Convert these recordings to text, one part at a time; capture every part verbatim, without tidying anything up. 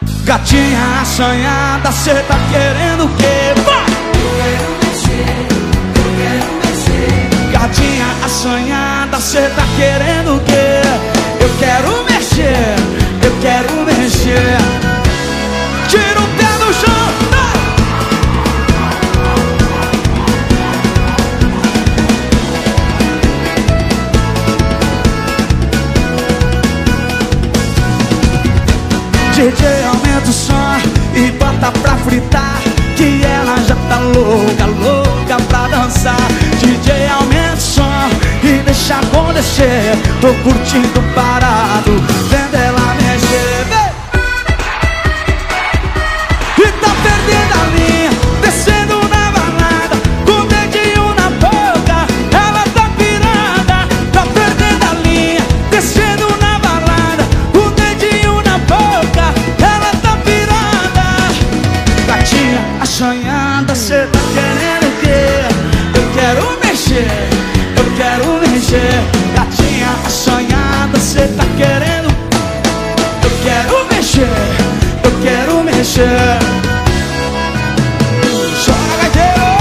Gatinha assanhada, cê tá querendo o quê? Vai! Eu quero mexer, eu quero mexer. Gatinha assanhada, cê tá querendo o quê? Eu quero mexer, eu quero mexer. Tira o pé do chão, vai! D J, aumenta o som e bota pra fritar, que ela já tá louca, louca pra dançar. D J, aumenta o som e deixa acontecer. Tô curtindo parado, vendo ela mexer, vem! E tá perdendo a linha, descendo na balada, com o dedinho na boca, ela tá pirada. Tá perdendo a linha, descendo na balada, com o dedinho na boca, ela tá pirada. Gatinha assanhada, cê tá querendo o quê? Eu quero mexer, eu quero mexer. Gatinha assanhada, cê tá querendo? Eu quero mexer, eu quero mexer. Joga, gaiteiro!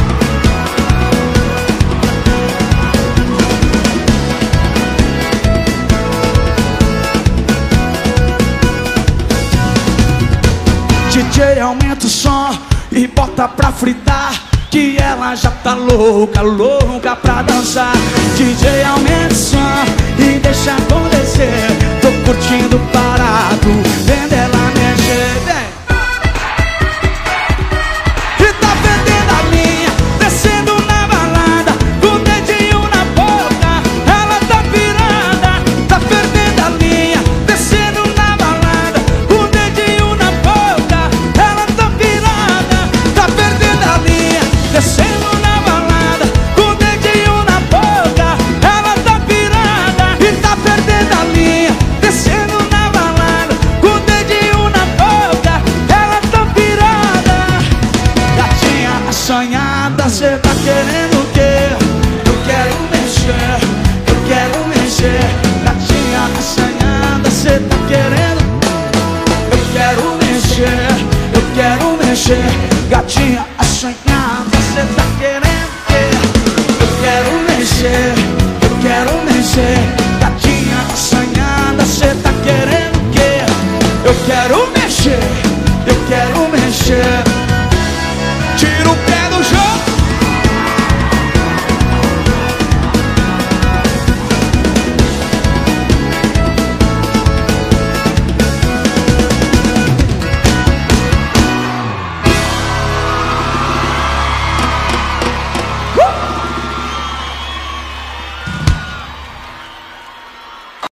D J, aumenta o som e bota pra fritar, que ela já tá louca, louca pra dançar. D J, aumenta o som e deixa acontecer. Tô curtindo parado, vendo ela mexer, vem! E tá perdendo a linha, descendo na balada, com o dedinho na boca, ela tá pirada. Tá perdendo a linha, descendo na balada, com o dedinho na boca, ela tá pirada. Tá perdendo a linha, descendo na balada, com o dedinho na boca, ela tá pirada. E tá perdendo a linha, descendo na balada, com o dedinho na boca, ela tá pirada. Gatinha assanhada, cê tá querendo o quê? Eu quero mexer, eu quero mexer. Gatinha assanhada, cê tá querendo? Eu quero mexer, eu quero mexer. Gatinha assanhada, cê tá querendo o quê? Eu quero mexer, eu quero mexer. Gatinha assanhada, cê tá querendo o quê? Eu quero